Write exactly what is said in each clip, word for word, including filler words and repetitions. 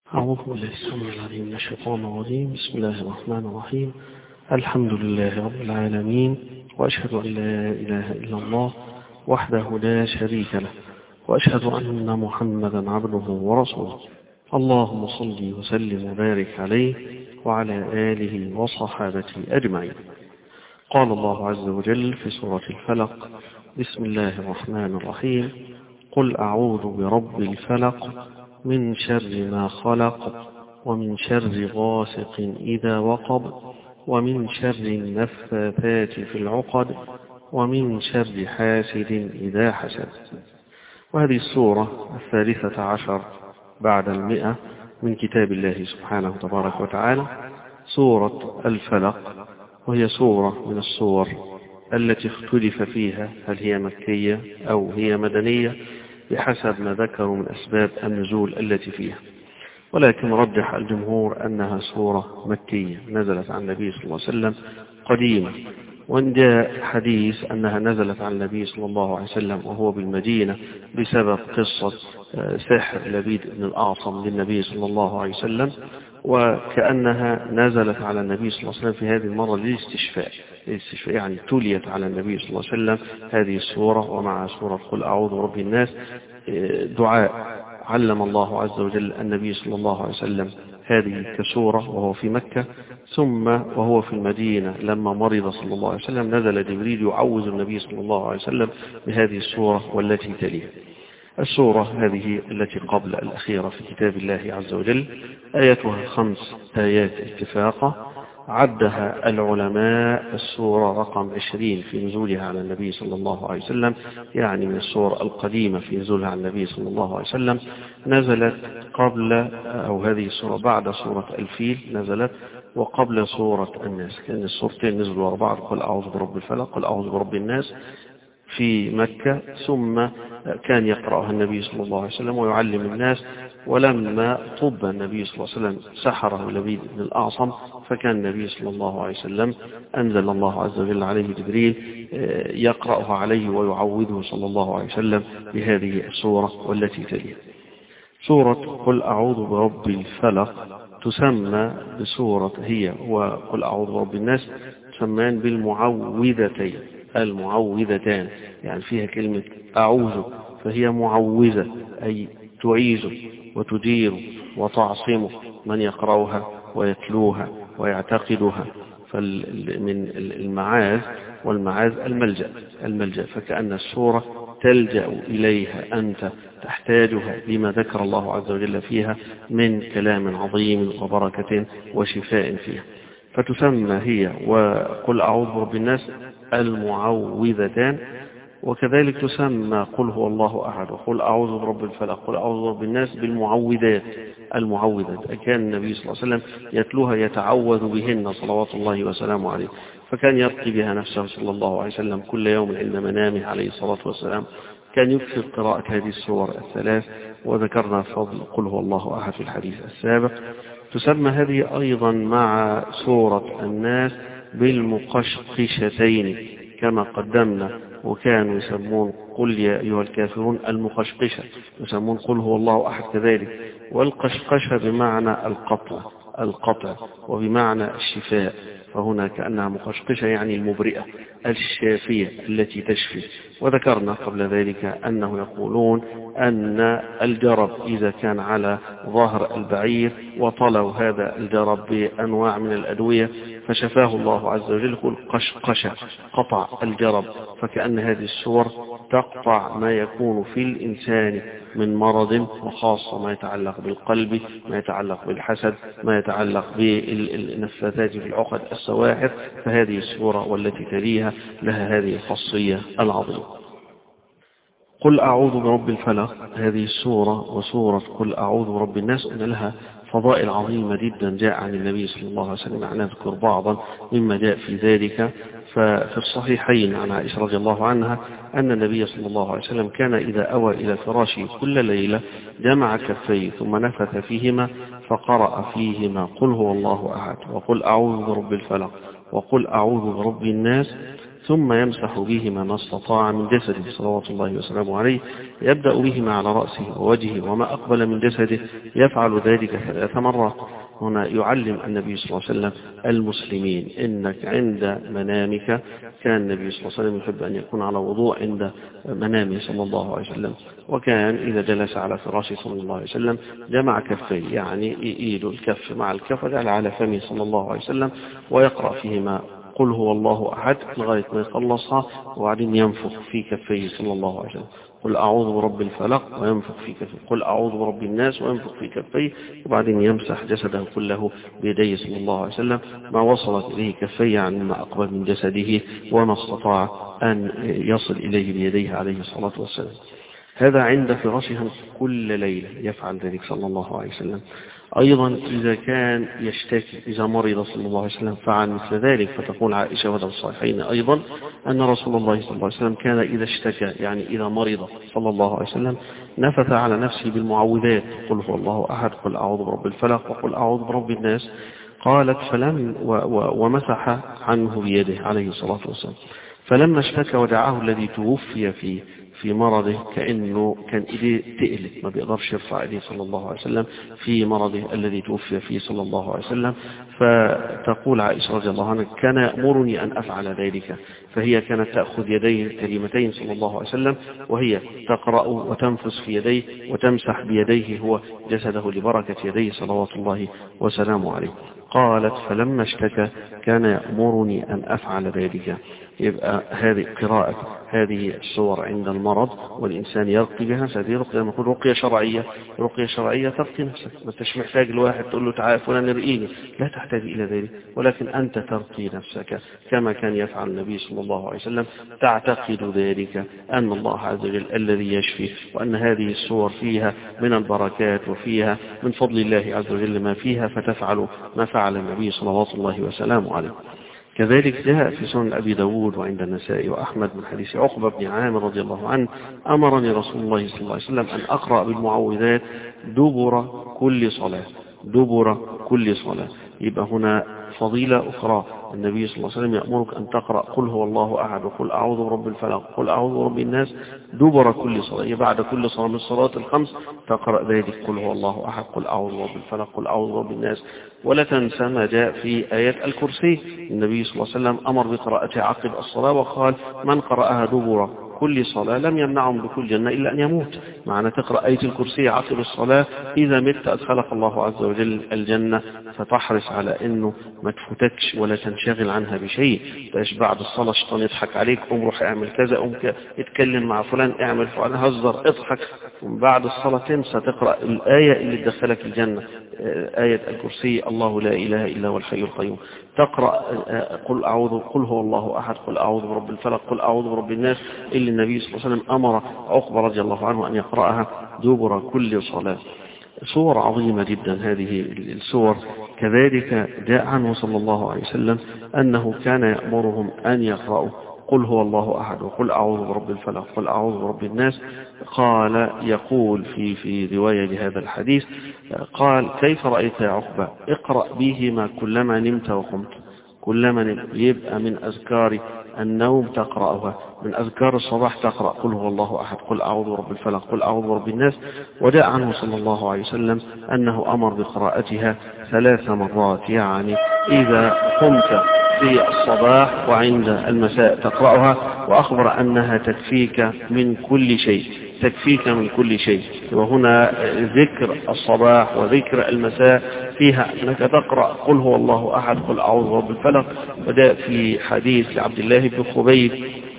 أعوذ بالله السميع العليم من الشيطان الرجيم. بسم الله الرحمن الرحيم. الحمد لله رب العالمين، وأشهد أن لا إله إلا الله وحده لا شريك له، وأشهد أن محمدا عبده ورسوله. اللهم صل وسلم وبارك عليه وعلى آله وصحابته أجمعين. قال الله عز وجل في سورة الفلق: بسم الله الرحمن الرحيم. قل أعوذ برب الفلق من شر ما خلق، ومن شر غاسق إذا وقب، ومن شر النفاثات في العقد، ومن شر حاسد إذا حسد. وهذه السورة الثالثة عشر بعد المئة من كتاب الله سبحانه تبارك وتعالى، سورة الفلق، وهي سورة من السور التي اختلف فيها هل هي مكية أو هي مدنية بحسب ما ذكروا من أسباب النزول التي فيها، ولكن رجح الجمهور أنها سورة مكية نزلت عن النبي صلى الله عليه وسلم قديما. وإن جاء حديث أنها نزلت عن النبي صلى الله عليه وسلم وهو بالمدينة بسبب قصة سحر لبيد بن الأعصم للنبي صلى الله عليه وسلم، وكأنها نزلت على النبي صلى الله عليه وسلم في هذه المرة للاستشفاء، الاستشفاء يعني تليت على النبي صلى الله عليه وسلم هذه السورة، ومع سورة قل أعوذ برب الناس دعاء علم الله عز وجل النبي صلى الله عليه وسلم هذه كسورة وهو في مكة، ثم وهو في المدينة لما مرض صلى الله عليه وسلم نزل جبريل يعوذ النبي صلى الله عليه وسلم بهذه السورة والتي تليها. السورة هذه التي قبل الأخيرة في كتاب الله عز وجل، آياتها خمس آيات اتفاقا، عدها العلماء السورة رقم عشرين في نزولها على النبي صلى الله عليه وسلم، يعني من السور القديمة في نزولها على النبي صلى الله عليه وسلم. نزلت قبل أو هذه السورة بعد سورة الفيل نزلت، وقبل سورة الناس، كان السورتين نزلوا أربعة: قل أعوذ برب الفلق، قل أعوذ برب الناس في مكة، ثم كان يقرأها النبي صلى الله عليه وسلم ويعلم الناس. ولما طب النبي صلى الله عليه وسلم سحره لبيد بن الأعصم، فكان النبي صلى الله عليه وسلم أنزل الله عز وجل عليه جبريل يقرأها عليه ويعوذه صلى الله عليه وسلم بهذه السورة والتي تليها. سورة قل أعوذ برب الفلق تسمى بسورة هي وقل أعوذ برب الناس تسمان بالمعوذتين، المعوذتان يعني فيها كلمة أعوذ، فهي معوذة أي تعيذ وتدير وتعصم من يقرأها ويتلوها ويعتقدها. فمن المعاذ، والمعاذ الملجأ الملجأ فكأن السورة تلجأ إليها أنت، تحتاجها لما ذكر الله عز وجل فيها من كلام عظيم وبركة وشفاء فيها، فتسمى هي وقل أعوذ برب الناس المعوذتان. وكذلك تسمى قل هو الله أحد وقل أعوذ برب الفلق قل أعوذ برب الناس بالمعوذات، المعوذات. كان النبي صلى الله عليه وسلم يتلوها يتعوذ بهن صلوات الله وسلامه عليه، فكان يرقي بها نفسه صلى الله عليه وسلم كل يوم عند منامه عليه الصلاة والسلام. كان يكثر قراءة هذه السور الثلاث، وذكرنا فضل قل هو الله أحد في الحديث السابق. تسمى هذه أيضا مع سورة الناس بالمقشقشتين كما قدمنا، وكانوا يسمون قل يا أيها الكافرون المقشقشة، يسمون قل هو الله أحد كذلك. والقشقشة بمعنى القطع القطع وبمعنى الشفاء، فهنا كأنها مقشقشة يعني المبرئة الشافية التي تشفي. وذكرنا قبل ذلك أنه يقولون أن الجرب إذا كان على ظهر البعير وطلوا هذا الجرب بأنواع من الأدوية فشفاه الله عز وجل، يقول قشقشة قطع الجرب. فكأن هذه السور تقطع ما يكون في الإنسان من مرض، وخاصة ما يتعلق بالقلب، ما يتعلق بالحسد، ما يتعلق بالنفاثات في العقد، السواحر. فهذه السورة والتي تليها لها هذه الخاصية العظيمة. قل أعوذ برب الفلق هذه السورة وسورة قل أعوذ برب الناس أن لها فضائل عظيمة جدا جاء عن النبي صلى الله عليه وسلم. نذكر بعضا مما جاء في ذلك. ففي الصحيحين عن عائشة رضي الله عنها أن النبي صلى الله عليه وسلم كان إذا أوى إلى فراشه كل ليلة جمع كفيه ثم نفث فيهما فقرأ فيهما قل هو الله أحد وقل أعوذ برب الفلق وقل أعوذ برب الناس، ثم يمسح بهما ما استطاع من جسده صلوات الله وسلامه عليه، يبدأ بهما على رأسه ووجهه وما أقبل من جسده، يفعل ذلك ثلاث مرات. هنا يعلم النبي صلى الله عليه وسلم المسلمين إنك عند منامك، كان النبي صلى الله عليه وسلم يحب أن يكون على وضوء عند منامه صلى الله عليه وسلم، وكان إذا جلس على فراشه صلى الله عليه وسلم جمع كفيه، يعني إيد الكف مع الكف وجعل على فمه صلى الله عليه وسلم ويقرأ فيهما قل هو الله أحد لغاية ما يخلصها، وبعدين ينفخ في كفيه صلى الله عليه وسلم قل أعوذ برب الفلق وينفخ في كفيه، قل أعوذ برب الناس وينفخ في كفيه، وبعدين يمسح جسده كله بيديه صلى الله عليه وسلم ما وصلت إليه كفيه عن ما أقبل من جسده وما استطاع أن يصل إليه بيديه عليه الصلاة والسلام. هذا عند فراشها كل ليلة يفعل ذلك صلى الله عليه وسلم. أيضا إذا كان يشتكي، إذا مرض صلى الله عليه وسلم فعل مثل ذلك، فتقول عائشة وهذا الصحيحين أيضا أن رسول الله صلى الله عليه وسلم كان إذا اشتكى، يعني إذا مرض صلى الله عليه وسلم، نفث على نفسه بالمعوذات قل هو الله أحد قل أعوذ برب الفلق وقل أعوذ برب الناس. قالت فلم و و ومسح عنه بيده عليه الصلاة والسلام، فلما اشتكى ودعاه الذي توفي فيه في مرضه، كأنه كان إيديه تقلت ما بيقدرش يرفع إيديه صلى الله عليه وسلم في مرضه الذي توفي فيه صلى الله عليه وسلم. فتقول عائشة رضي الله عنها كان يأمرني أن أفعل ذلك، فهي كانت تأخذ يديه الكريمتين صلى الله عليه وسلم وهي تقرأ وتنفس في يديه وتمسح بيديه هو جسده لبركة يديه صلوات الله وسلامه عليه. قالت فلما اشتكى كان يأمرني أن أفعل ذلك. يبقى هذه قراءة هذه السور عند المرض والإنسان يرقي بها، هذه رقية نقول رقية شرعية. رقية شرعية ترقي نفسك، ما انتش محتاج لواحد تقول له تعال فلان ارقيني، لا تحتاج إلى ذلك، ولكن أنت ترقي نفسك كما كان يفعل النبي صلى الله عليه وسلم، تعتقد ذلك أن الله عز وجل الذي يشفي، وأن هذه السور فيها من البركات وفيها من فضل الله عز وجل ما فيها، فتفعل ما فعل النبي صلوات الله وسلامه عليه. كذلك جاء في سنن أبي داود وعند النسائي وأحمد من حديث عقبة بن عامر رضي الله عنه أمرني رسول الله صلى الله عليه وسلم أن أقرأ بالمعوذات دبر كل صلاة، دبر كل صلاة. يبقى هنا فضيلة أخرى، النبي صلى الله عليه وسلم يأمرك أن تقرأ قل هو الله أحد وقل أعوذ برب الفلق قل أعوذ برب الناس دبر كل صلاة. بعد كل صلاة من الصلاة الخمس تقرأ ذلك قل هو الله أحد قل أعوذ برب الفلق قل أعوذ برب الناس. ولا تنسى ما جاء في آيات الكرسي، النبي صلى الله عليه وسلم أمر بقراءتها عقب الصلاة وقال من قرأها دبر كل صلاة لم يمنعهم بكل جنة إلا أن يموت. معنى تقرأ آية الكرسي عقب الصلاة إذا مت أدخلك الله عز وجل الجنة، فتحرص على أنه ما تفوتكش ولا تنشغل عنها بشيء. تاش بعد الصلاة الشيطان يضحك عليك قم روح اعمل كذا، قم اتكلم مع فلان اعمل فلان هزر اضحك، بعد الصلاة تنسى تقرأ الآية اللي تدخلك الجنة، آية الكرسي الله لا إله إلا هو الحي القيوم. تقرأ قل أعوذ قل هو الله أحد قل أعوذ برب الفلق قل أعوذ برب الناس اللي النبي صلى الله عليه وسلم أمر عقبة رضي الله عنه أن يقرأها دبر كل صلاة. صور عظيمة جدا هذه الصور. كذلك جاء عنه صلى الله عليه وسلم أنه كان يأمرهم أن يقرأوا قل هو الله أحد وقل أعوذ برب الفلق قل أعوذ برب الناس. قال يقول في في رواية لهذا الحديث قال كيف رأيت يا عقبة؟ اقرأ بهما كلما نمت وقمت. كلما نمت يبقى من أذكار النوم تقرأها، من أذكار الصباح تقرأ قل هو الله أحد قل أعوذ برب الفلق قل أعوذ برب الناس. وجاء عنه صلى الله عليه وسلم أنه أمر بقراءتها ثلاث مرات، يعني إذا قمت في الصباح وعند المساء تقرأها، وأخبر أنها تكفيك من كل شيء، تكفيك من كل شيء. وهنا ذكر الصباح وذكر المساء فيها أنك تقرأ قل هو الله أحد قل أعوذ برب الفلق. وجاء في حديث عبد الله بن خبيب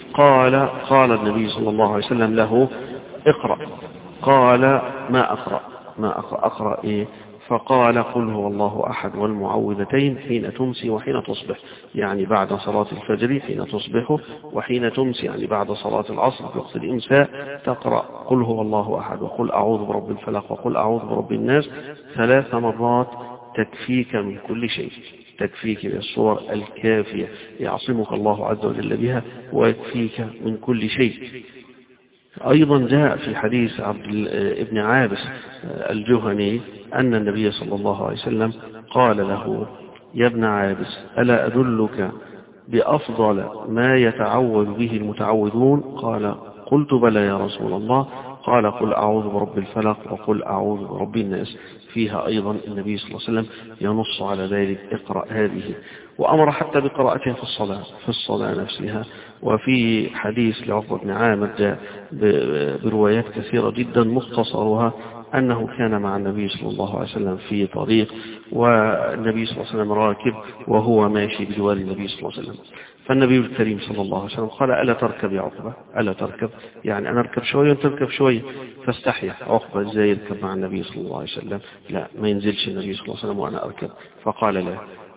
قال قال النبي صلى الله عليه وسلم له اقرأ، قال ما أقرأ ما أقرأ, أقرأ إيه؟ فقال قل هو الله أحد والمعوذتين حين تمسي وحين تصبح، يعني بعد صلاة الفجر حين تصبح، وحين تمسي يعني بعد صلاة العصر في وقت الإمساء تقرأ قل هو الله أحد وقل أعوذ برب الفلق وقل أعوذ برب الناس ثلاث مرات، تكفيك من كل شيء، تكفيك بالصور الكافية يعصمك الله عز وجل بها ويكفيك من كل شيء. أيضا جاء في حديث عبد ابن عابس الجهني أن النبي صلى الله عليه وسلم قال له يا ابن عابس ألا أدلك بأفضل ما يتعوذ به المتعوذون؟ قال قلت بلى يا رسول الله. قال قل أعوذ برب الفلق وقل أعوذ برب الناس. فيها أيضا النبي صلى الله عليه وسلم ينص على ذلك اقرأ هذه، وأمر حتى بقراءتها في الصلاة في الصلاة نفسها. وفي حديث لعقبة بن عامر جاء بروايات كثيرة جدا مختصرها أنه كان مع النبي صلى الله عليه وسلم في طريق، والنبي صلى الله عليه وسلم راكب وهو ماشي بجوار النبي صلى الله عليه وسلم، فالنبي الكريم صلى الله عليه وسلم قال ألا تركب يا عقبة، ألا تركب، يعني أنا أركب شوية وأنت تركب شوية. فاستحيا عقبة إزاي يركب مع النبي صلى الله عليه وسلم؟ لا، ما ينزلش النبي صلى الله عليه وسلم وأنا أركب، فقال لا.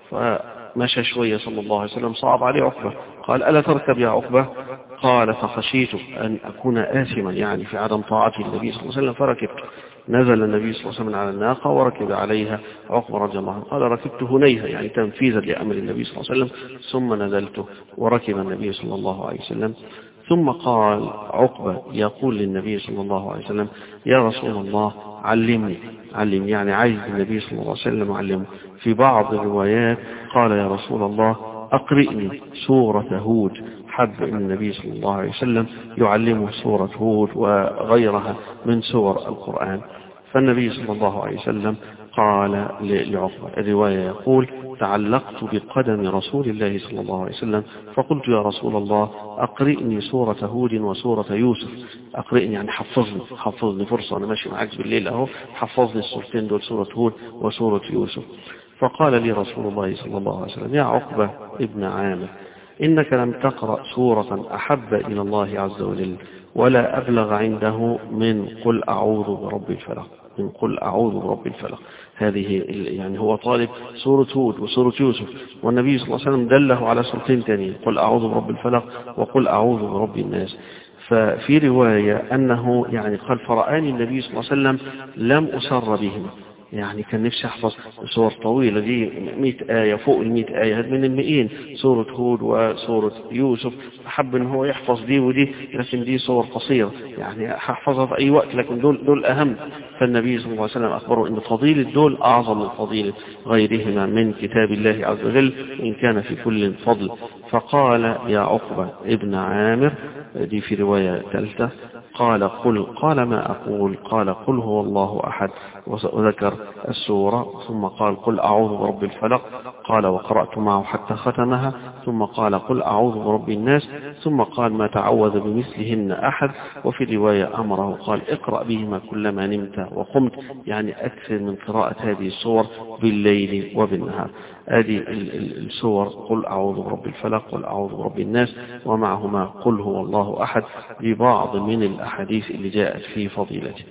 فمشى شوية صلى الله عليه وسلم، صعب عليه عقبة، قال ألا تركب يا عقبة؟ قال فخشيت أن أكون آثما يعني في عدم طاعة النبي صلى الله عليه وسلم فركبت. نزل النبي صلى الله عليه وسلم على الناقة وركب عليها عقبة رضي الله عنه، قال ركبت هنيها يعني تنفيذا لأمر النبي صلى الله عليه وسلم، ثم نزلت وركب النبي صلى الله عليه وسلم. ثم قال عقبة يقول للنبي صلى الله عليه وسلم يا رسول الله علمني، علم يعني عايز النبي صلى الله عليه وسلم علمه. في بعض الروايات قال يا رسول الله أقرئني سورة هود، حب أن النبي صلى الله عليه وسلم يعلمه سورة هود وغيرها من سور القرآن. فالنبي صلى الله عليه وسلم قال لعقبة، الرواية يقول تعلقت بقدم رسول الله صلى الله عليه وسلم فقلت يا رسول الله أقرئني سورة هود وسورة يوسف. أقرئني يعني حفظني، حفظني فرصة أنا ماشي معاك بالليل أهو، حفظني السورتين دول سورة هود وسورة يوسف. فقال لي رسول الله صلى الله عليه وسلم يا عقبة ابن عامر إنك لم تقرأ سورة أحب إلى الله عز وجل ولا أبلغ عنده من قل أعوذ برب الفلق، من قل أعوذ برب الفلق. هذه يعني هو طالب سورة هود وسورة يوسف، والنبي صلى الله عليه وسلم دله على سورتين تانيين قل أعوذ برب الفلق وقل أعوذ برب الناس. ففي رواية أنه يعني قال فرآني النبي صلى الله عليه وسلم لم أسر بهم، يعني كان نفسي أحفظ سور طويلة دي مئة آية فوق المئة آية من المئين، سورة هود وسورة يوسف، أحب أن هو يحفظ دي ودي، لكن دي صور قصيرة يعني حفظها في أي وقت، لكن دول, دول أهم. فالنبي صلى الله عليه وسلم أخبره أن فضيلة دول أعظم من فضيلة غيرهما من كتاب الله عز وجل إن كان في كل فضل. فقال يا عقبة ابن عامر، دي في رواية ثالثة، قال قل، قال ما أقول؟ قال قل هو الله أحد، وذكر السورة، ثم قال قل أعوذ برب الفلق، قال وقرأت معه حتى ختمها، ثم قال قل أعوذ برب الناس، ثم قال ما تعوذ بمثلهن أحد. وفي رواية أمره قال اقرأ بهما كلما نمت وقمت، يعني أكثر من قراءة هذه السور بالليل وبالنهار. هذه السور قل أعوذ برب الفلق قل أعوذ برب الناس، ومعهما قل هو الله أحد ببعض من الأحاديث اللي جاءت في فضيلته.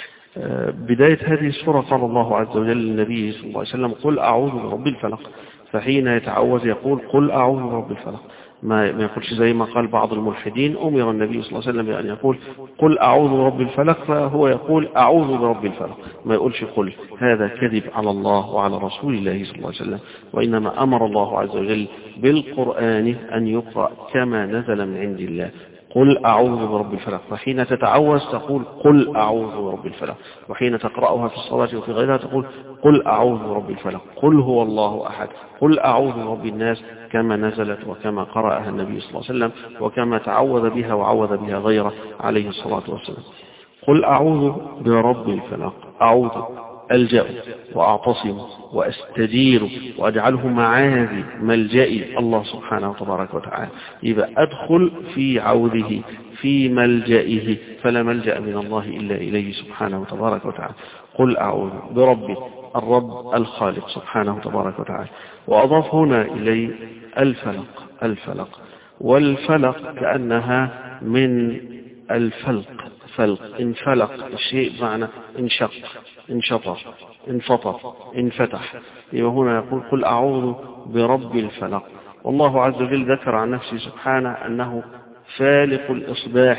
بداية هذه السورة قال الله عز وجل للنبي صلى الله عليه وسلم قل أعوذ برب الفلق، فحين يتعوذ يقول قل أعوذ برب الفلق، ما يقولش زي ما قال بعض الملحدين أمر النبي صلى الله عليه وسلم بأن يقول قل أعوذ برب الفلق، فهو يقول أعوذ برب الفلق، ما يقولش قل. هذا كذب على الله وعلى رسول الله صلى الله عليه وسلم، وإنما أمر الله عز وجل بالقرآن أن يقرأ كما نزل من عند الله، قل أعوذ برب الفلق. فحين تتعوذ تقول قل أعوذ برب الفلق، وحين تقرأها في الصلاة وفي غيرها تقول قل أعوذ برب الفلق، قل هو الله أحد، قل أعوذ برب الناس، كما نزلت وكما قرأها النبي صلى الله عليه وسلم وكما تعوذ بها وعوذ بها غيره عليه الصلاة والسلام. قل أعوذ برب الفلق، أعوذ ألجأ وأعتصم وأستجير وأجعله معاذي ملجئي الله سبحانه وتبارك وتعالى، يبقى أدخل في عوذه في ملجئه، فلا ملجأ من الله إلا إليه سبحانه وتبارك وتعالى. قل أعوذ برب الرب الخالق سبحانه وتبارك وتعالى. وأضاف هنا إليه الفلق، الفلق والفلق كأنها من الفلق، فلق انفلق الشيء معنى انشق انشطر انفطر انفتح. يبقى هنا يقول قل أعوذ برب الفلق. والله عز وجل ذكر عن نفسه سبحانه أنه فالق الإصباح،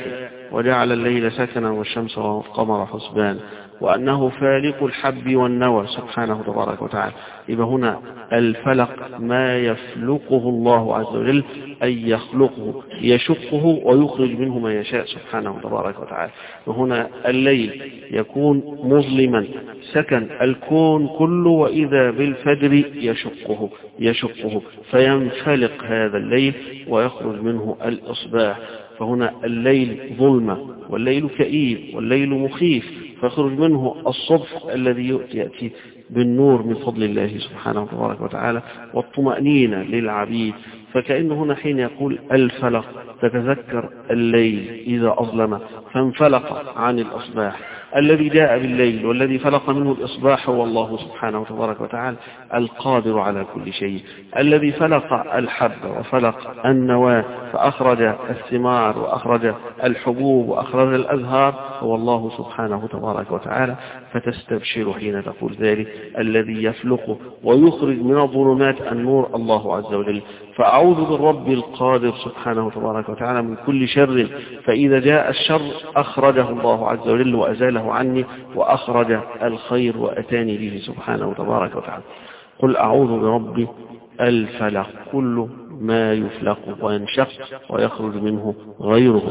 وجعل الليل سكنا والشمس والقمر حسبان، وأنه فالق الحب والنوى سبحانه تبارك وتعالى. يبقى هنا الفلق ما يفلقه الله عز وجل، أي يخلقه يشقه ويخرج منه ما يشاء سبحانه تبارك وتعالى. وهنا الليل يكون مظلما سكن الكون كله، وإذا بالفجر يشقه يشقه فينفلق هذا الليل ويخرج منه الإصباح. فهنا الليل ظلمة والليل كئيب والليل مخيف، فيخرج منه الصبح الذي يأتي بالنور من فضل الله سبحانه تبارك وتعالى والطمأنينة للعبيد. فكأنه هنا حين يقول الفلق تتذكر الليل إذا أظلم فانفلق عن الأصباح. الذي جاء بالليل والذي فلق منه الإصباح هو الله سبحانه تبارك وتعالى القادر على كل شيء. الذي فلق الحب وفلق النواة فأخرج الثمار وأخرج الحبوب وأخرج الأزهار هو الله سبحانه تبارك وتعالى. فتستبشر حين تقول ذلك الذي يفلق ويخرج من الظلمات النور الله عز وجل. فأعوذ بالرب القادر سبحانه تبارك وتعالى من كل شر، فإذا جاء الشر أخرجه الله عز وجل وأزاله عني، وأخرج الخير وأتاني به سبحانه تبارك وتعالى. قل أعوذ برب الفلق، كل ما يفلق وينشق ويخرج منه غيره.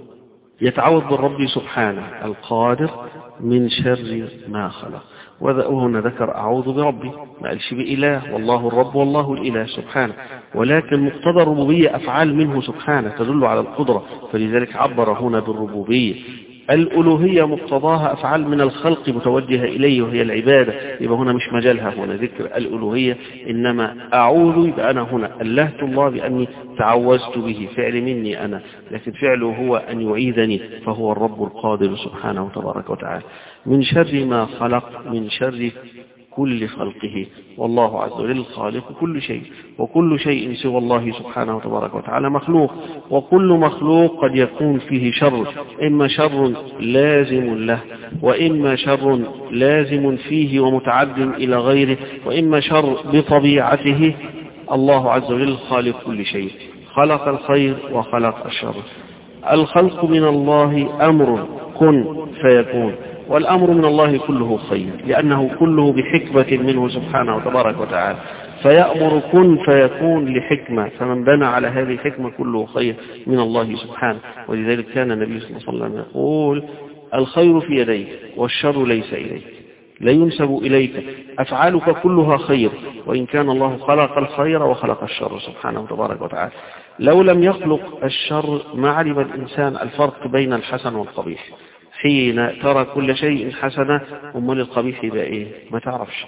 يتعوذ بالرب سبحانه القادر من شر ما خلق. وهنا ذكر أعوذ بربي، ما قالش بإله، والله الرب والله الإله سبحانه، ولكن مقتضى الربوبية أفعال منه سبحانه تدل على القدرة، فلذلك عبر هنا بالربوبية. الألوهية مقتضاها أفعال من الخلق متوجهة إليه وهي العبادة، يبقى هنا مش مجالها هنا ذكر الألوهية، إنما أعوذ يبقى أنا هنا ألهت الله بأني تعوذت به، فعل مني أنا، لكن فعله هو أن يعيذني، فهو الرب القادر سبحانه تبارك وتعالى. من شر ما خلق، من شر كل خلقه، والله عز وجل خالق كل شيء، وكل شيء سوى الله سبحانه تبارك وتعالى مخلوق، وكل مخلوق قد يكون فيه شر، إما شر لازم له، وإما شر لازم فيه ومتعد إلى غيره، وإما شر بطبيعته. الله عز وجل خالق كل شيء، خلق الخير وخلق الشر. الخلق من الله أمر كن فيكون، والأمر من الله كله خير، لأنه كله بحكمة منه سبحانه وتبارك وتعالى، فيأمر كن فيكون لحكمة، فمن بنى على هذه الحكمة كله خير من الله سبحانه. ولذلك كان النبي صلى الله عليه وسلم يقول الخير في يديك والشر ليس إليك، لا ينسب إليك، أفعالك كلها خير، وإن كان الله خلق الخير وخلق الشر سبحانه تبارك وتعالى. لو لم يخلق الشر ما علم الإنسان الفرق بين الحسن والقبيح. حين ترى كل شيء حسنة أمال القبيح يبقى إيه؟ ما تعرفش.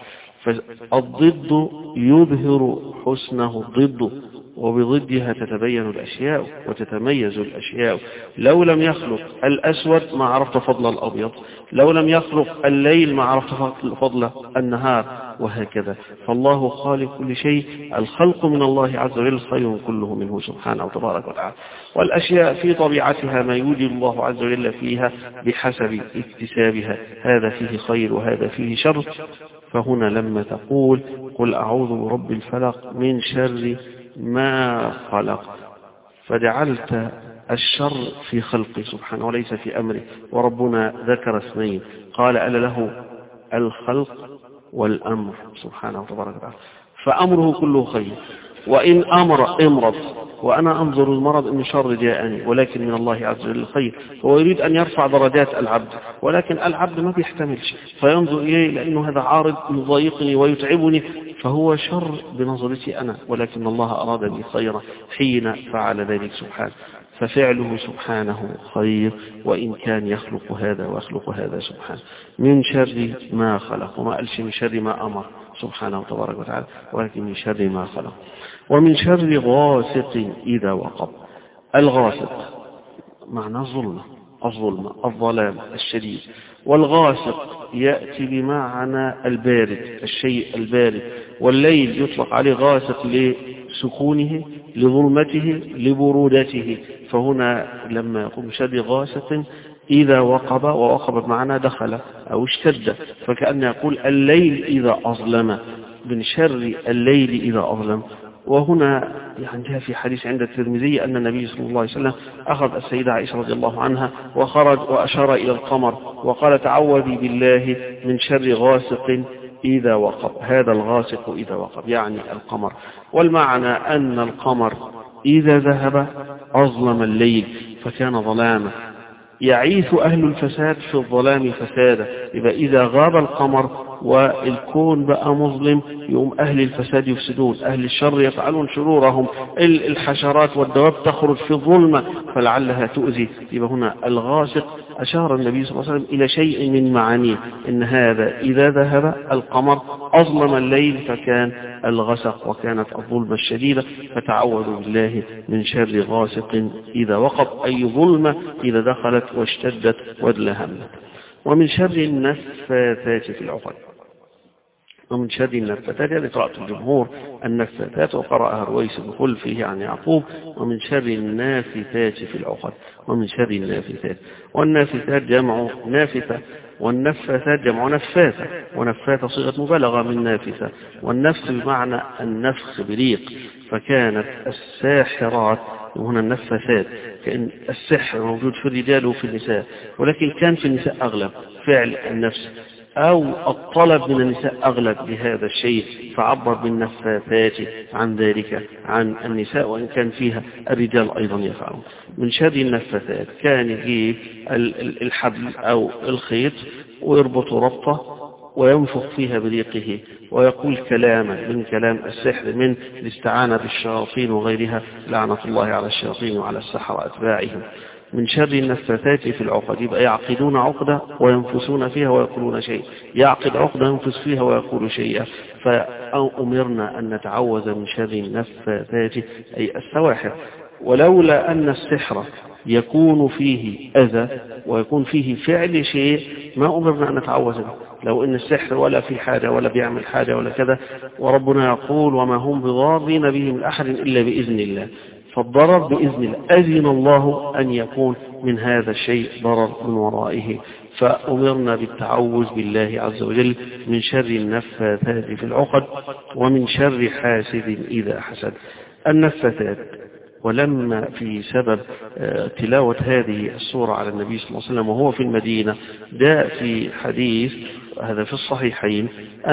فالضد يظهر حسنه الضد، وبضدها تتبين الأشياء وتتميز الأشياء. لو لم يخلق الأسود ما عرفت فضل الأبيض، لو لم يخلق الليل ما عرفت فضل النهار، وهكذا. فالله خالق كل شيء، الخلق من الله عز وجل خير كله منه سبحانه وتبارك وتعالى. والأشياء في طبيعتها ما يوجد الله عز وجل فيها بحسب اكتسابها، هذا فيه خير وهذا فيه شر. فهنا لما تقول قل أعوذ برب الفلق من شر ما خلق، فجعلت الشر في خلقه سبحانه وليس في أمره. وربنا ذكر اسمين، قال ألا له الخلق والأمر سبحانه وتبارك وتعالى، فأمره كله خير. وإن أمر امرض، وأنا أنظر المرض إن شر جاءني، ولكن من الله عز وجل خير. هو يريد أن يرفع درجات العبد، ولكن العبد ما بيحتملش، فينظر إليه لأنه هذا عارض يضايقني ويتعبني، فهو شر بنظرتي أنا، ولكن الله أراد بي خيرا حين فعل ذلك سبحانه. ففعله سبحانه خير، وإن كان يخلق هذا ويخلق هذا سبحانه. من شر ما خلق، وما قالش من شر ما أمر سبحانه وتبارك وتعالى، ولكن من شر ما خلق. ومن شر غاسق إذا وقب. الغاسق معنى الظلمة، الظلمة الظلام الشديد. والغاسق يأتي بمعنى البارد، الشيء البارد. والليل يطلق عليه غاسق لسكونه، لظلمته، لبرودته. فهنا لما يقول شر غاسق إذا وقب، ووقب بمعنى دخل أو اشتد، فكأن يقول الليل إذا أظلم، من شر الليل إذا أظلم. وهنا يعني جاء في حديث عند الترمذي أن النبي صلى الله عليه وسلم أخذ السيدة عائشة رضي الله عنها وخرج وأشار إلى القمر وقال تعوذي بالله من شر غاسق إذا وقب. هذا الغاسق إذا وقب يعني القمر، والمعنى أن القمر إذا ذهب أظلم الليل فكان ظلاما، يعيث أهل الفساد في الظلام فسادا. يبقى إذا غاب القمر والكون بقى مظلم يقوم أهل الفساد يفسدون، أهل الشر يفعلون شرورهم، الحشرات والدواب تخرج في الظلمة فلعلها تؤذي. يبقى هنا الغاسق أشار النبي صلى الله عليه وسلم إلى شيء من معانيه، إن هذا إذا ذهب القمر أظلم الليل فكان الغسق وكانت الظلمة الشديدة، فتعوذوا بالله من شر غاسق إذا وقب، أي ظلمة إذا دخلت واشتدت وادلهمت. ومن شر النفاثات في العقد. ومن شر النفاثات يعني قراءة الجمهور النفاثات، وقرأها رويس بن خلفه عن يعقوب. ومن شر النافثات في العقد. ومن شر النافثات، والنافثات جمع نافثة، والنفاثات جمع نفاثة، ونفاثة صيغة مبالغة من نافثة، والنفس بمعنى النفخ بريق، فكانت الساحرات وهنا النفاثات، كأن السحر موجود في الرجال وفي النساء، ولكن كان في النساء أغلب فعل النفس أو الطلب من النساء أغلب بهذا الشيء، فعبر بالنفاثات عن ذلك عن النساء، وإن كان فيها الرجال أيضا يفعلون. من شر النفاثات كان يجيب الحبل أو الخيط ويربط ربطه وينفخ فيها بريقه ويقول كلاما من كلام السحر، من الاستعانة بالشياطين وغيرها، لعنة الله على الشياطين وعلى السحرة أتباعهم. من شر النفاثات في العقد، يبقى يعقدون عقدة وينفسون فيها ويقولون شيء، يعقد عقدة ينفس فيها ويقول شيئا. فأمرنا أن نتعوذ من شر النفاثات أي السواحر. ولولا أن السحر يكون فيه أذى ويكون فيه فعل شيء ما أمرنا أن نتعوذ به. لو أن السحر ولا في حاجة ولا بيعمل حاجة ولا كذا، وربنا يقول وما هم بضارين به من أحد إلا بإذن الله، فالضرر بإذن الله، أذن الله أن يكون من هذا الشيء ضرر من ورائه. فأمرنا بالتعوذ بالله عز وجل من شر النفاثات في العقد ومن شر حاسد إذا حسد. النفاثات، ولما في سبب تلاوة هذه السورة على النبي صلى الله عليه وسلم وهو في المدينة، جاء في حديث هذا في الصحيحين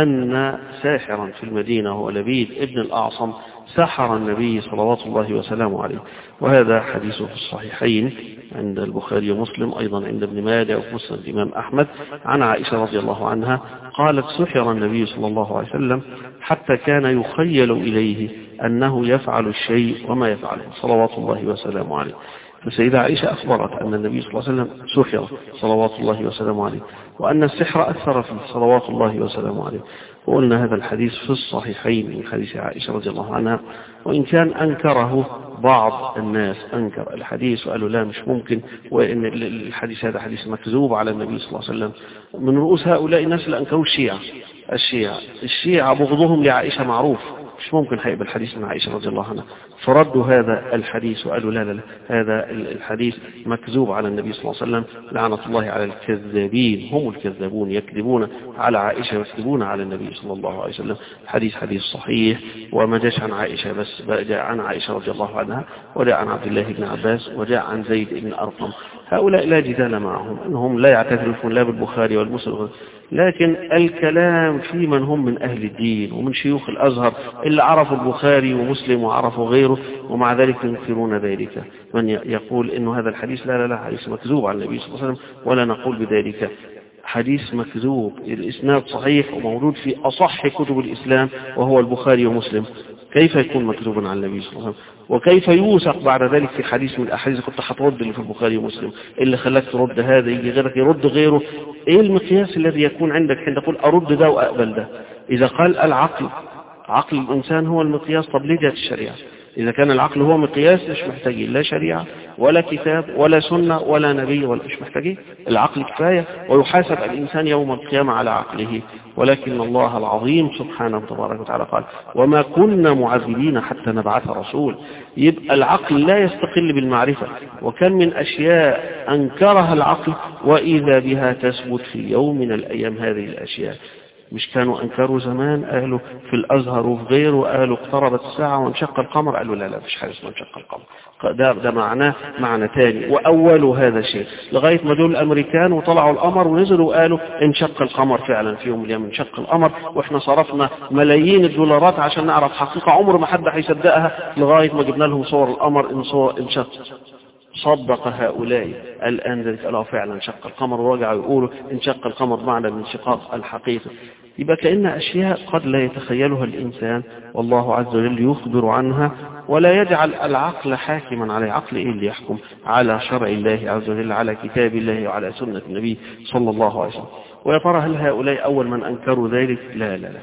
أن ساحرا في المدينة هو لبيد ابن الأعصم سحر النبي صلوات الله وسلامه عليه، وهذا حديثه في الصحيحين عند البخاري ومسلم، أيضا عند ابن ماجه وفي مسند الإمام أحمد، عن عائشة رضي الله عنها قالت سحر النبي صلى الله عليه وسلم حتى كان يخيل إليه أنه يفعل الشيء وما يفعله صلوات الله وسلامه عليه. فسيدة عائشة أخبرت أن النبي صلى الله عليه وسلم سحر صلوات الله وسلامه عليه، وأن السحر أثر فيه صلوات الله وسلامه عليه. وقلنا هذا الحديث في الصحيحين من حديث عائشة رضي الله عنها، وإن كان أنكره بعض الناس، أنكر الحديث وقالوا لا مش ممكن، وإن الحديث هذا حديث مكذوب على النبي صلى الله عليه وسلم. من رؤوس هؤلاء الناس اللي أنكروا الشيعة الشيعة الشيعة بغضهم لعائشة معروف، مش ممكن هيبقى الحديث من عائشة رضي الله عنها، فردوا هذا الحديث وقالوا لا لا لا هذا الحديث مكذوب على النبي صلى الله عليه وسلم، لعنة الله على الكذابين، هم الكذابون يكذبون على عائشة ويكذبون على النبي صلى الله عليه وسلم. الحديث حديث صحيح، وما جاء عن عائشة بس، جاء عن عائشة رضي الله عنها، وجاء عن عبد الله بن عباس، وجاء عن زيد بن أرقم. هؤلاء لا جدال معهم، أنهم لا يعترفون لا بالبخاري والمسلم، لكن الكلام في من هم من أهل الدين ومن شيوخ الأزهر اللي عرفوا البخاري ومسلم وعرفوا غيره، ومع ذلك ينكرون ذلك. من يقول إنه هذا الحديث لا لا لا حديث مكذوب عن النبي صلى الله عليه وسلم، ولا نقول بذلك، حديث مكذوب، الإسناد صحيح وموجود في أصح كتب الإسلام وهو البخاري ومسلم، كيف يكون مكذوبا عن النبي صلى الله عليه وسلم؟ وكيف يوثق بعد ذلك في حديث من الأحاديث كنت هترد اللي في البخاري ومسلم، اللي خلاك ترد هذا يجي غيرك يرد غيره؟ ايه المقياس الذي يكون عندك حين تقول أرد ده وأقبل ده؟ إذا قال العقل، عقل الإنسان هو المقياس، طب ليه جاءت الشريعة؟ إذا كان العقل هو مقياس مش محتاجين لا شريعة ولا كتاب ولا سنة ولا نبي، ولا مش محتاجين، العقل كفاية، ويحاسب الإنسان يوم القيامة على عقله. ولكن الله العظيم سبحانه وتبارك وتعالى قال وما كنا معذبين حتى نبعث رسول. يبقى العقل لا يستقل بالمعرفة، وكان من أشياء أنكرها العقل وإذا بها تثبت في يوم من الأيام هذه الأشياء. مش كانوا أنكروا زمان قالوا في الأزهر وفي غيره قالوا اقتربت الساعة وانشق القمر، قالوا لا لا مفيش حاجة اسمها انشق القمر، ده, ده معناه معنى تاني وأولوا هذا الشيء لغاية ما دول الأمريكان وطلعوا القمر ونزلوا وقالوا انشق القمر فعلا في يوم من الأيام انشق القمر، وإحنا صرفنا ملايين الدولارات عشان نعرف حقيقة عمر ما حد هيصدقها لغاية ما جبنا لهم صور القمر إن صور انشق. صدق هؤلاء الآن ذلك قالوا فعلا انشق القمر، ورجعوا يقولوا انشق القمر معنى الانشقاق الحقيقي. يبقى كأن أشياء قد لا يتخيلها الإنسان والله عز وجل يخبر عنها، ولا يجعل العقل حاكما عليه. عقل إيه اللي يحكم على شرع الله عز وجل، على كتاب الله وعلى سنة النبي صلى الله عليه وسلم؟ ويا ترى هل هؤلاء أول من أنكروا ذلك؟ لا لا لا،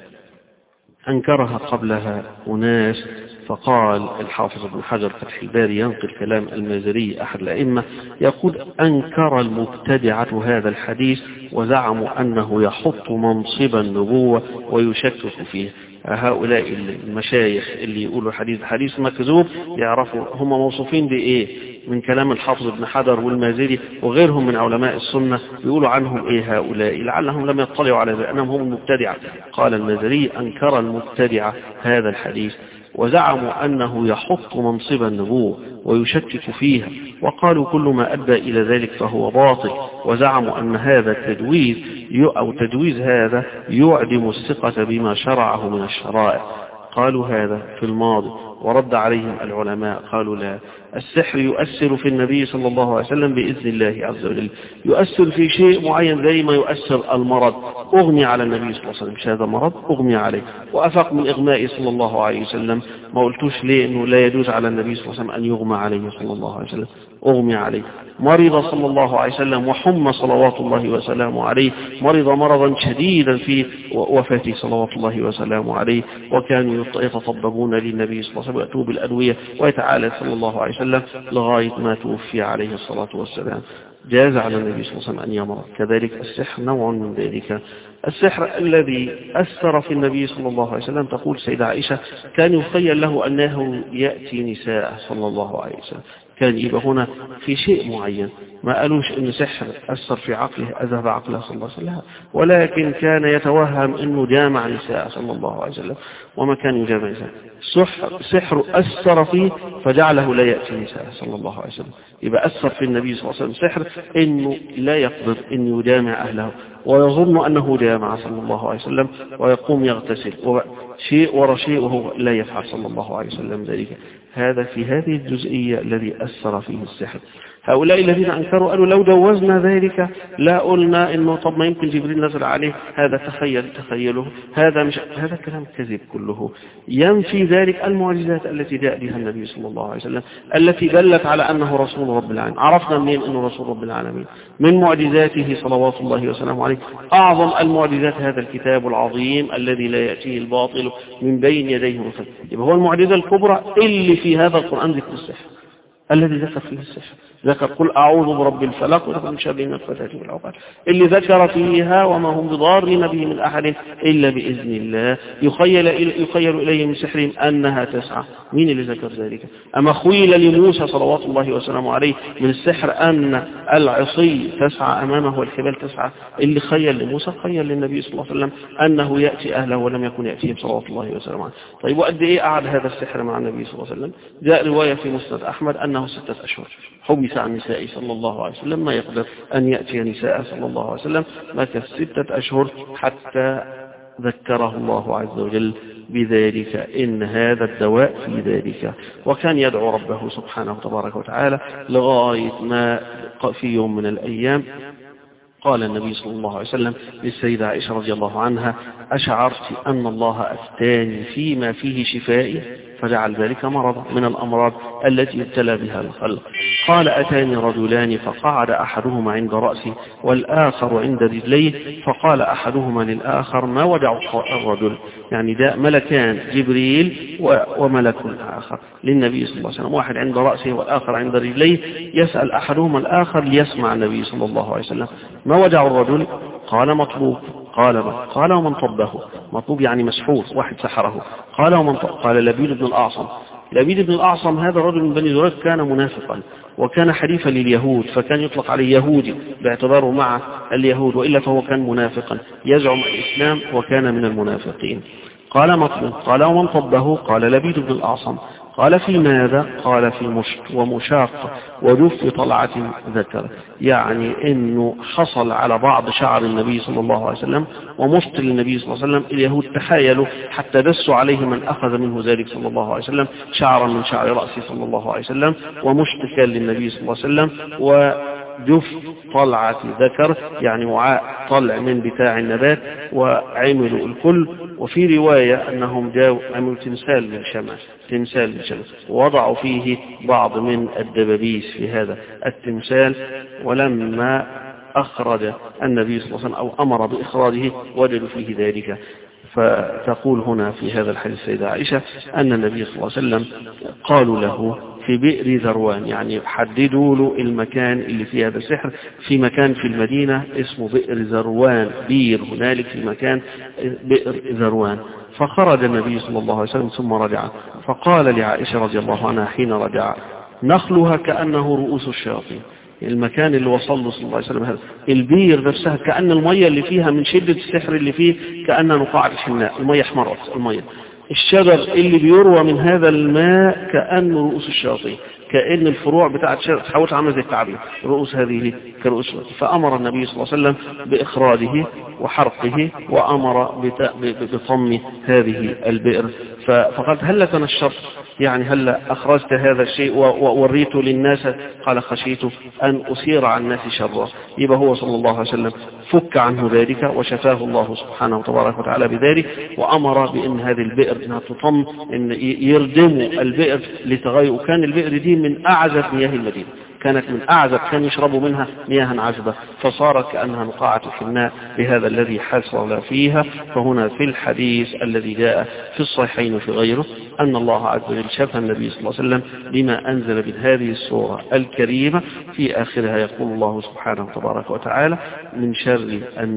أنكرها قبلها أناس. فقال الحافظ ابن حجر فتح الباري ينقل كلام المازري أحد الأئمة يقول: أنكر المبتدعة هذا الحديث وزعموا أنه يحط منصب النبوة ويشكك فيه. هؤلاء المشايخ اللي يقولوا الحديث حديث مكذوب يعرفوا هم موصوفين بإيه من كلام الحافظ ابن حجر والمازري وغيرهم من علماء السنة، يقولوا عنهم إيه هؤلاء لعلهم لم يطلعوا على ذلك أنهم هم المبتدعة. قال المازري: أنكر المبتدعة هذا الحديث وزعموا أنه يحط منصب النبوة ويشكك فيها، وقالوا كل ما أدى إلى ذلك فهو باطل، وزعموا أن هذا التجويز أو تجويز هذا يعدم الثقة بما شرعه من الشرائع. قالوا هذا في الماضي، ورد عليهم العلماء قالوا: لا، السحر يؤثر في النبي صلى الله عليه وسلم بإذن الله عز وجل، يؤثر في شيء معين زي ما يؤثر المرض. أغمي على النبي صلى الله عليه وسلم، مش هذا مرض أغمي عليه وأفق من إغماء صلى الله عليه وسلم. ما قلتوش ليه أنه لا يجوز على النبي صلى الله عليه وسلم أن يغمى عليه صلى الله عليه وسلم؟ أغمي عليه. مرض صلى الله عليه وسلم وحمى صلوات الله وسلامه عليه، مرض مرضا شديدا في وفاته صلوات الله وسلامه عليه، وكانوا يتطببون للنبي صلى الله عليه وسلم ويأتوا بالأدوية ويتعالى صلى الله عليه وسلم لغاية ما توفي عليه الصلاة والسلام. جاز على النبي صلى الله عليه وسلم أن يمرض. كذلك السحر نوع من ذلك. السحر الذي أثر في النبي صلى الله عليه وسلم، تقول سيدة عائشة: كان يخيل له أنه يأتي نساء صلى الله عليه وسلم، كان يبقى هنا في شيء معين، ما قالوش ان سحر أثر في عقله أذهب عقله صلى الله عليه وسلم، ولكن كان يتوهم انه جامع نساء صلى الله عليه وسلم وما كان يجامع نساء. سحر, سحر أثر فيه فجعله لا يأتي نساء صلى الله عليه وسلم. يبقى أثر في النبي صلى الله عليه وسلم سحر انه لا يقدر ان يجامع أهله، ويظن أنه جامع صلى الله عليه وسلم ويقوم يغتسل شيء ورا شيء وهو لا يفعل صلى الله عليه وسلم ذلك. هذا في هذه الجزئية الذي أثر فيه السحر. هؤلاء الذين أنكروا قالوا: لو جوزنا ذلك لا قلنا إنه طب ما يمكن جبريل نزل عليه، هذا تخيل تخيله، هذا مش هذا كلام كذب كله. ينفي ذلك المعجزات التي جاء بها النبي صلى الله عليه وسلم التي دلت على أنه رسول رب العالمين. عرفنا منين أنه رسول رب العالمين؟ من معجزاته صلوات الله وسلامه عليه. أعظم المعجزات هذا الكتاب العظيم الذي لا يأتيه الباطل من بين يديه من خلفه. يبقى هو المعجزة الكبرى اللي في هذا القرآن ذكر السحر، الذي ذكر فيه السحر. ذكر: قل أعوذ برب الفلق ومن شر النفاثات في العقد، اللي ذكر فيها وما هم بضارين به من أحد إلا بإذن الله، يخيل يخيل إليه من سحرهم أنها تسعى. مين اللي ذكر ذلك؟ أما خيل لموسى صلوات الله وسلامه عليه من السحر أن العصي تسعى أمامه والحبال تسعى. اللي خيل لموسى خيل للنبي صلى الله عليه وسلم أنه يأتي أهله ولم يكن يأتيهم صلوات الله وسلامه عليه. طيب وقد إيه قعد هذا السحر مع النبي صلى الله عليه وسلم؟ جاء رواية في مسند أحمد أنه ستة أشهر حبس عن نساء صلى الله عليه وسلم، ما يقدر أن يأتي نساء صلى الله عليه وسلم، مكث ستة أشهر حتى ذكره الله عز وجل بذلك، إن هذا الدواء في ذلك. وكان يدعو ربه سبحانه تبارك وتعالى لغاية ما في يوم من الأيام قال النبي صلى الله عليه وسلم للسيدة عائشة رضي الله عنها: أشعرت أن الله أفتاني فيما فيه شفائي فجعل ذلك مرضا من الأمراض التي ابتلى بها الخلق. قال: أتاني رجلان فقعد أحدهما عند رأسي والآخر عند رجليه، فقال أحدهما للآخر: ما وجع الرجل؟ يعني ده ملكان، جبريل وملك آخر للنبي صلى الله عليه وسلم، واحد عند رأسه والآخر عند رجليه. يسأل أحدهما الآخر ليسمع النبي صلى الله عليه وسلم: ما وجع الرجل؟ قال: مطلوب. قال قال ومن طبه، مطلوب يعني مسحور، واحد سحره. قال ومن طب، قال لبيد بن الأعصم. لبيد بن الأعصم هذا رجل من بني زريق كان منافقا وكان حليفا لليهود، فكان يطلق عليه يهودي باعتباره مع اليهود، وإلا فهو كان منافقا يزعم الإسلام وكان من المنافقين. قال مطلب قال ومن طبه، قال لبيد بن الأعصم. قال في ماذا؟ قال في مشط ومشاق ودف طلعة ذكر، يعني انه حصل على بعض شعر النبي صلى الله عليه وسلم ومشط للنبي صلى الله عليه وسلم. اليهود تحايلوا حتى دسوا عليه من اخذ منه ذلك صلى الله عليه وسلم شعرا من شعر رأسه صلى الله عليه وسلم، ومشط كان للنبي صلى الله عليه وسلم، ودف طلعة ذكر يعني وعاء طلع من بتاع النبات، وعملوا الكل. وفي رواية أنهم جاءوا عملوا تمثال من شمع، تمثال من شمع ووضعوا فيه بعض من الدبابيس في هذا التمثال، ولما أخرج النبي صلى الله عليه وسلم أو أمر بإخراجه وجدوا فيه ذلك. فتقول هنا في هذا الحديث السيدة عائشة أن النبي صلى الله عليه وسلم قالوا له في بئر ذروان، يعني حددوا له المكان اللي فيه هذا السحر، في مكان في المدينة اسمه بئر ذروان، بير هنالك في مكان بئر ذروان. فخرج النبي صلى الله عليه وسلم ثم رجع، فقال لعائشة رضي الله عنها حين رجع: نخلها كأنه رؤوس الشياطين. المكان اللي وصل له صلى الله عليه وسلم هذا البير نفسها كأن المية اللي فيها من شدة السحر اللي فيه كأن نقاع الحناء، المية احمرت المية. الشجر اللي بيروى من هذا الماء كأنه رؤوس الشياطين، كأن الفروع بتاعت الشجر تحاولت عامله زي التعابين، رؤوس هذه كرؤوس الشياطين. فأمر النبي صلى الله عليه وسلم بإخراجه وحرقه، وأمر بطم هذه البئر. فقالت: هل تنشرت، يعني هل أخرجت هذا الشيء ووريته للناس؟ قال: خشيت أن أثير عن الناس شره. يبقى هو صلى الله عليه وسلم فك عنه ذلك وشفاه الله سبحانه وتبارك وتعالى بذلك، وأمر بأن هذه البئر انها تطم، ان يردموا البئر لتغير. وكان البئر دي من أعزب مياه المدينة، كانت من أعزب، كان يشربوا منها مياه عذبة، فصارت كأنها نقاعة الحناء بهذا الذي حصل فيها. فهنا في الحديث الذي جاء في الصحيحين وفي غيره أن الله عز وجل شفى النبي صلى الله عليه وسلم بما أنزل من هذه السورة الكريمة. في آخرها يقول الله سبحانه وتبارك وتعالى: من شر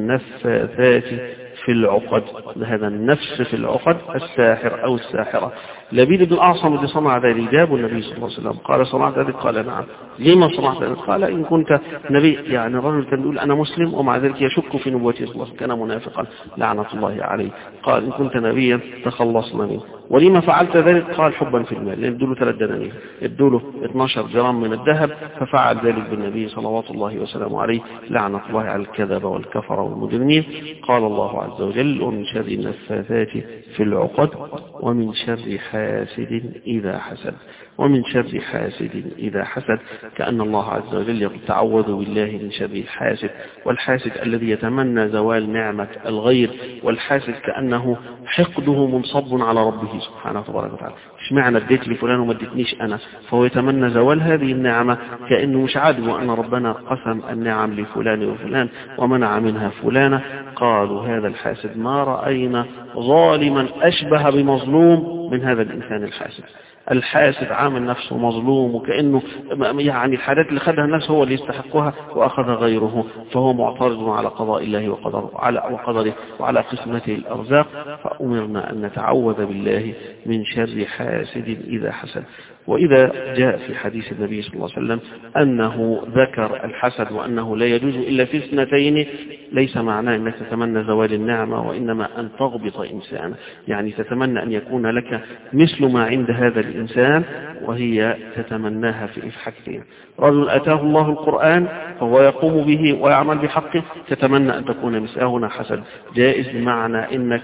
النفاثات في العقد. هذا النفس في العقد الساحر أو الساحرة. لبيد بن الأعصم الذي صنع ذلك جابوا النبي صلى الله عليه وسلم، قال: صنعت ذلك؟ قال: نعم. لما صنعت ذلك؟ قال: إن كنت نبي، يعني الرجل كان يقول أنا مسلم ومع ذلك يشك في نبوته صلى الله عليه وسلم، كان منافقا لعنة الله عليه. قال: إن كنت نبيا تخلصنا منه. ولما فعلت ذلك؟ قال: حبا في المال، لأن ادوا له ثلاث دنانير، ادوا له اثناشر جرام من الذهب، ففعل ذلك بالنبي صلوات الله وسلامه عليه، لعنة الله على الكذب والكفر والمجرمين. قال الله عز وجل: ومن شر النفاثات في العقد ومن شر حاسد إذا حسد. ومن شر حاسد إذا حسد، كأن الله عز وجل يقول: تعوذوا بالله من شر الحاسد. والحاسد الذي يتمنى زوال نعمة الغير، والحاسد كأنه حقده منصب على ربه سبحانه وتبارك وتعالى. مش معنى اديت لفلان وما اديتنيش أنا، فهو يتمنى زوال هذه النعمة، كأنه مش عاجبه أن ربنا قسم النعم لفلان وفلان ومنع منها فلانة. قالوا: هذا الحاسد ما رأينا ظالما أشبه بمظلوم من هذا الإنسان الحاسد. الحاسد عامل نفسه مظلوم، وكأنه يعني الحاجات اللي خدها الناس هو اللي يستحقها وأخذ غيره، فهو معترض على قضاء الله وقدره وقدره وعلى قسمته الأرزاق. فأمرنا أن نتعوذ بالله من شر حاسد إذا حسد. وإذا جاء في حديث النبي صلى الله عليه وسلم أنه ذكر الحسد وأنه لا يجوز إلا في اثنتين، ليس معناه أنك تتمنى زوال النعمة، وإنما أن تغبط إنسانا، يعني تتمنى أن يكون لك مثل ما عند هذا الإنسان، وهي تتمناها في حاجتين: رجل أتاه الله القرآن فهو يقوم به ويعمل بحقه، تتمنى أن تكون مثله. هنا حسد جائز بمعنى أنك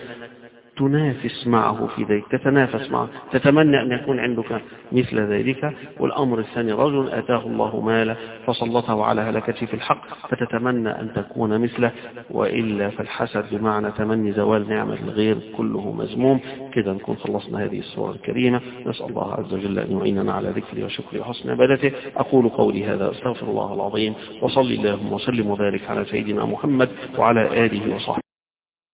تنافس معه في ذلك، تتنافس معه، تتمنى أن يكون عندك مثل ذلك. والأمر الثاني: رجل أتاه الله مالا فسلطه على هلكته في الحق، فتتمنى أن تكون مثله. وإلا فالحسد بمعنى تمني زوال نعمة الغير كله مذموم. كده نكون خلصنا هذه السورة الكريمة. نسأل الله عز وجل أن يعيننا على ذكره وشكره وحسن عبادته. أقول قولي هذا، أستغفر الله العظيم، وصلي اللهم وسلم وبارك على سيدنا محمد وعلى آله وصحبه.